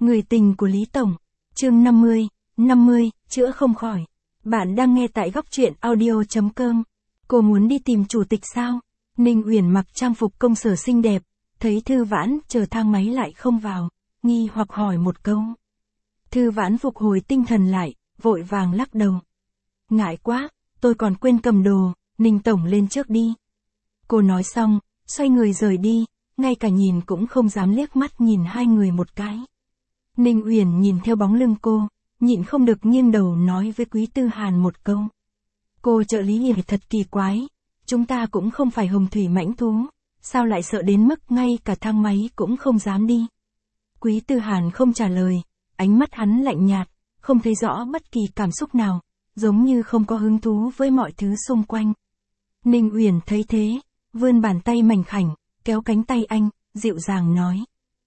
Người tình của Lý Tổng. Chương 50, chữa không khỏi. Bạn đang nghe tại góc truyện audio.com. Cô muốn đi tìm chủ tịch sao? Ninh Uyển mặc trang phục công sở xinh đẹp, thấy Thư Vãn chờ thang máy lại không vào, nghi hoặc hỏi một câu. Thư Vãn phục hồi tinh thần lại, vội vàng lắc đầu. Ngại quá, tôi còn quên cầm đồ, Ninh Tổng lên trước đi. Cô nói xong, xoay người rời đi, ngay cả nhìn cũng không dám liếc mắt nhìn hai người một cái. Ninh Uyển nhìn theo bóng lưng cô, nhịn không được nghiêng đầu nói với Quý Tư Hàn một câu. Cô trợ lý Hiệp thật kỳ quái, chúng ta cũng không phải hồng thủy mãnh thú, sao lại sợ đến mức ngay cả thang máy cũng không dám đi. Quý Tư Hàn không trả lời, ánh mắt hắn lạnh nhạt, không thấy rõ bất kỳ cảm xúc nào, giống như không có hứng thú với mọi thứ xung quanh. Ninh Uyển thấy thế, vươn bàn tay mảnh khảnh, kéo cánh tay anh, dịu dàng nói.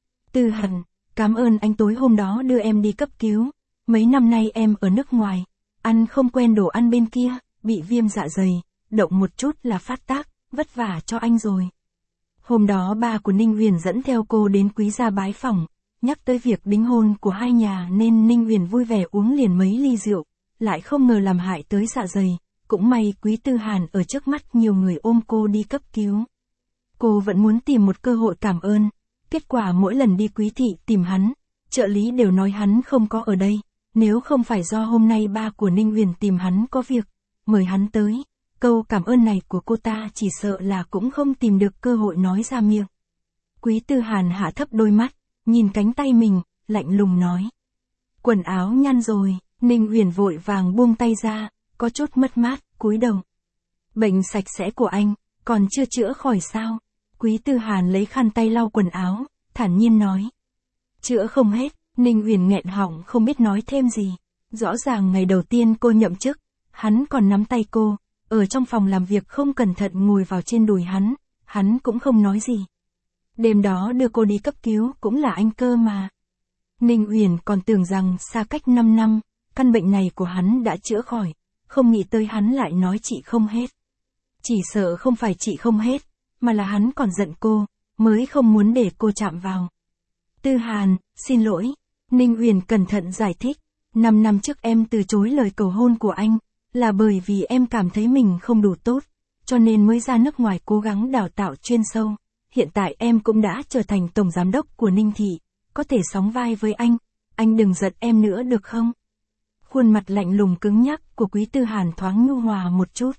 Tư Hàn, cảm ơn anh tối hôm đó đưa em đi cấp cứu, mấy năm nay em ở nước ngoài, ăn không quen đồ ăn bên kia, bị viêm dạ dày, động một chút là phát tác, vất vả cho anh rồi. Hôm đó ba của Ninh Uyển dẫn theo cô đến Quý gia bái phỏng, nhắc tới việc đính hôn của hai nhà nên Ninh Uyển vui vẻ uống liền mấy ly rượu, lại không ngờ làm hại tới dạ dày, cũng may Quý Tư Hàn ở trước mắt nhiều người ôm cô đi cấp cứu. Cô vẫn muốn tìm một cơ hội cảm ơn, kết quả mỗi lần đi Quý thị tìm hắn, trợ lý đều nói hắn không có ở đây, nếu không phải do hôm nay ba của Ninh Uyển tìm hắn có việc, mời hắn tới, câu cảm ơn này của cô ta chỉ sợ là cũng không tìm được cơ hội nói ra miệng. Quý Tư Hàn hạ thấp đôi mắt, nhìn cánh tay mình, lạnh lùng nói. Quần áo nhăn rồi, Ninh Uyển vội vàng buông tay ra, có chút mất mát, cúi đầu. Bệnh sạch sẽ của anh, còn chưa chữa khỏi sao? Quý Tư Hàn lấy khăn tay lau quần áo, thản nhiên nói. Chữa không hết, Ninh Uyển nghẹn họng không biết nói thêm gì. Rõ ràng ngày đầu tiên cô nhậm chức, hắn còn nắm tay cô, ở trong phòng làm việc không cẩn thận ngồi vào trên đùi hắn cũng không nói gì. Đêm đó đưa cô đi cấp cứu cũng là anh cơ mà. Ninh Uyển còn tưởng rằng xa cách 5 năm, căn bệnh này của hắn đã chữa khỏi, không nghĩ tới hắn lại nói trị không hết. Chỉ sợ không phải trị không hết, mà là hắn còn giận cô, mới không muốn để cô chạm vào. Tư Hàn, xin lỗi, Ninh Uyển cẩn thận giải thích, 5 năm trước em từ chối lời cầu hôn của anh, là bởi vì em cảm thấy mình không đủ tốt, cho nên mới ra nước ngoài cố gắng đào tạo chuyên sâu. Hiện tại em cũng đã trở thành tổng giám đốc của Ninh thị, có thể sóng vai với anh đừng giận em nữa được không? Khuôn mặt lạnh lùng cứng nhắc của Quý Tư Hàn thoáng nhu hòa một chút.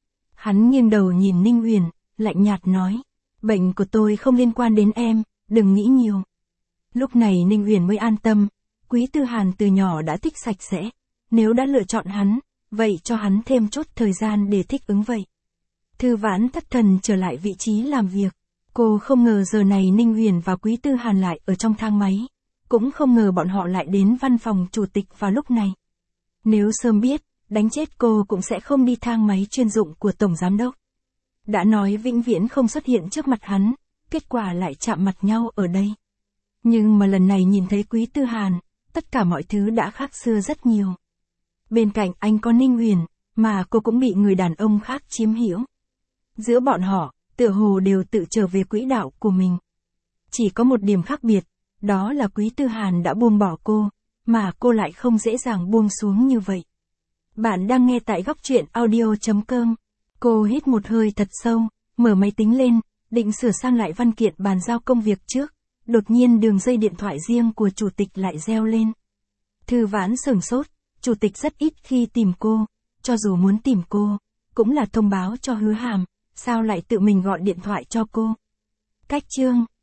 Hắn nghiêng đầu nhìn Ninh Uyển, lạnh nhạt nói, bệnh của tôi không liên quan đến em, đừng nghĩ nhiều. Lúc này Ninh Uyển mới an tâm, Quý Tư Hàn từ nhỏ đã thích sạch sẽ, nếu đã lựa chọn hắn, vậy cho hắn thêm chút thời gian để thích ứng vậy. Thư Vãn thất thần trở lại vị trí làm việc, cô không ngờ giờ này Ninh Uyển và Quý Tư Hàn lại ở trong thang máy, cũng không ngờ bọn họ lại đến văn phòng chủ tịch vào lúc này. Nếu sớm biết, đánh chết cô cũng sẽ không đi thang máy chuyên dụng của tổng giám đốc. Đã nói vĩnh viễn không xuất hiện trước mặt hắn, kết quả lại chạm mặt nhau ở đây. Nhưng mà lần này nhìn thấy Quý Tư Hàn, tất cả mọi thứ đã khác xưa rất nhiều. Bên cạnh anh có Ninh Uyển, mà cô cũng bị người đàn ông khác chiếm hữu. Giữa bọn họ, tựa hồ đều tự trở về quỹ đạo của mình. Chỉ có một điểm khác biệt, đó là Quý Tư Hàn đã buông bỏ cô, mà cô lại không dễ dàng buông xuống như vậy. Bạn đang nghe tại góc truyện audio.com. Cô hít một hơi thật sâu, mở máy tính lên, định sửa sang lại văn kiện bàn giao công việc trước. Đột nhiên đường dây điện thoại riêng của chủ tịch lại reo lên. Thư Vãn sửng sốt, chủ tịch rất ít khi tìm cô, cho dù muốn tìm cô, cũng là thông báo cho Hứa Hàm, sao lại tự mình gọi điện thoại cho cô. Cách chương